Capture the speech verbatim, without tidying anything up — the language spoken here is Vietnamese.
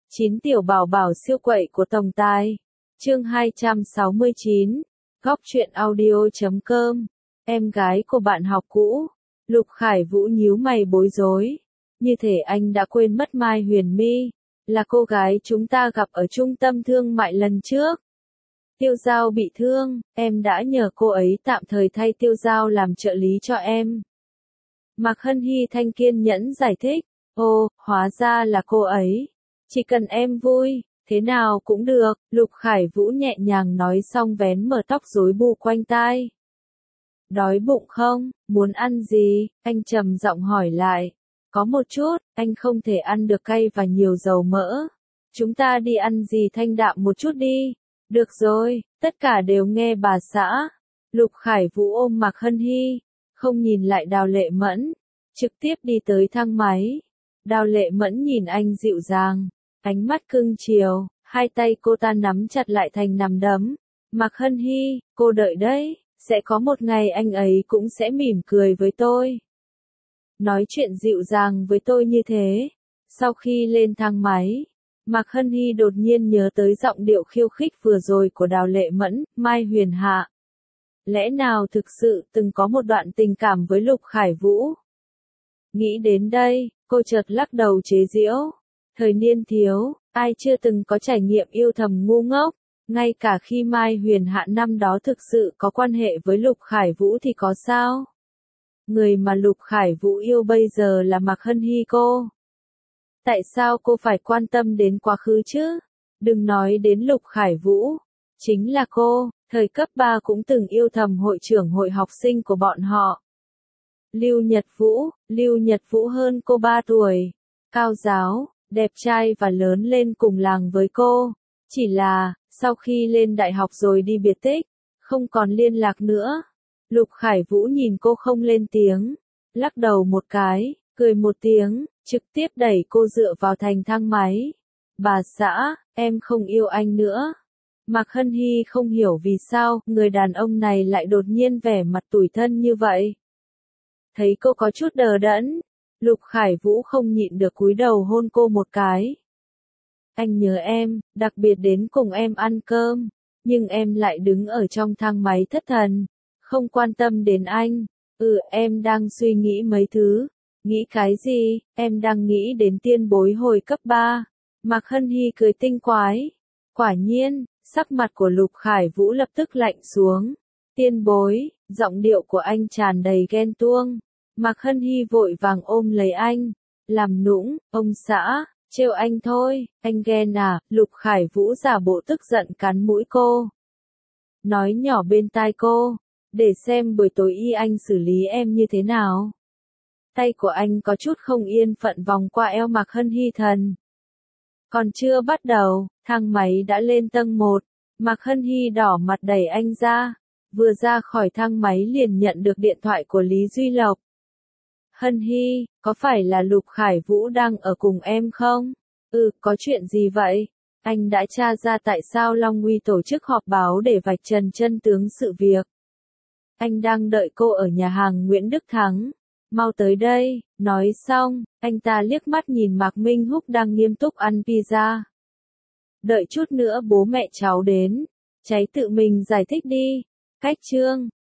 Chín tiểu bảo bảo siêu quậy của tổng tài. Chương hai trăm sáu mươi chín. Góc truyện audio chấm com. Em gái của bạn học cũ. Lục Khải Vũ nhíu mày bối rối. Như thể anh đã quên mất Mai Huyền My, là cô gái chúng ta gặp ở trung tâm thương mại lần trước. Tiêu Giao bị thương, em đã nhờ cô ấy tạm thời thay Tiêu Giao làm trợ lý cho em. Mạc Hân Hy thanh kiên nhẫn giải thích. Ồ, hóa ra là cô ấy. Chỉ cần em vui, thế nào cũng được, Lục Khải Vũ nhẹ nhàng nói xong vén mở tóc rối bù quanh tai. Đói bụng không, muốn ăn gì, anh trầm giọng hỏi lại. Có một chút, anh không thể ăn được cay và nhiều dầu mỡ. Chúng ta đi ăn gì thanh đạm một chút đi. Được rồi, tất cả đều nghe bà xã. Lục Khải Vũ ôm Mạc Hân Hy, không nhìn lại Đào Lệ Mẫn, trực tiếp đi tới thang máy. Đào Lệ Mẫn nhìn anh dịu dàng, ánh mắt cưng chiều, hai tay cô ta nắm chặt lại thành nắm đấm. Mạc Hân Hy, cô đợi đấy, sẽ có một ngày anh ấy cũng sẽ mỉm cười với tôi. Nói chuyện dịu dàng với tôi như thế. Sau khi lên thang máy, Mạc Hân Hy đột nhiên nhớ tới giọng điệu khiêu khích vừa rồi của Đào Lệ Mẫn, Mai Huyền Hạ. Lẽ nào thực sự từng có một đoạn tình cảm với Lục Khải Vũ? Nghĩ đến đây, cô chợt lắc đầu chế giễu. Thời niên thiếu, ai chưa từng có trải nghiệm yêu thầm ngu ngốc, ngay cả khi Mai Huyền Hạ năm đó thực sự có quan hệ với Lục Khải Vũ thì có sao? Người mà Lục Khải Vũ yêu bây giờ là Mạc Hân Hy cô. Tại sao cô phải quan tâm đến quá khứ chứ? Đừng nói đến Lục Khải Vũ, chính là cô, thời cấp ba cũng từng yêu thầm hội trưởng hội học sinh của bọn họ. Lưu Nhật Vũ, Lưu Nhật Vũ hơn cô ba tuổi, cao giáo, đẹp trai và lớn lên cùng làng với cô. Chỉ là, sau khi lên đại học rồi đi biệt tích, không còn liên lạc nữa. Lục Khải Vũ nhìn cô không lên tiếng, lắc đầu một cái, cười một tiếng, trực tiếp đẩy cô dựa vào thành thang máy. Bà xã, em không yêu anh nữa. Mạc Hân Hy không hiểu vì sao người đàn ông này lại đột nhiên vẻ mặt tủi thân như vậy. Thấy cô có chút đờ đẫn, Lục Khải Vũ không nhịn được cúi đầu hôn cô một cái. Anh nhớ em, đặc biệt đến cùng em ăn cơm, nhưng em lại đứng ở trong thang máy thất thần, không quan tâm đến anh. Ừ, em đang suy nghĩ mấy thứ. Nghĩ cái gì? Em đang nghĩ đến tiên bối hồi cấp ba. Mạc Hân Hy cười tinh quái. Quả nhiên, sắc mặt của Lục Khải Vũ lập tức lạnh xuống. Tiên bối, giọng điệu của anh tràn đầy ghen tuông. Mạc Hân Hy vội vàng ôm lấy anh, làm nũng, ông xã, trêu anh thôi, anh ghen à? Lục Khải Vũ giả bộ tức giận cắn mũi cô. Nói nhỏ bên tai cô, để xem buổi tối y anh xử lý em như thế nào. Tay của anh có chút không yên phận vòng qua eo Mạc Hân Hy thần. Còn chưa bắt đầu, thang máy đã lên tầng một, Mạc Hân Hy đỏ mặt đẩy anh ra, vừa ra khỏi thang máy liền nhận được điện thoại của Lý Duy Lộc. Hân Hy, có phải là Lục Khải Vũ đang ở cùng em không? Ừ, có chuyện gì vậy? Anh đã tra ra tại sao Long Uy tổ chức họp báo để vạch trần chân tướng sự việc. Anh đang đợi cô ở nhà hàng Nguyễn Đức Thắng. Mau tới đây, nói xong, anh ta liếc mắt nhìn Mạc Minh Húc đang nghiêm túc ăn pizza. Đợi chút nữa bố mẹ cháu đến, cháy tự mình giải thích đi. Cách chương.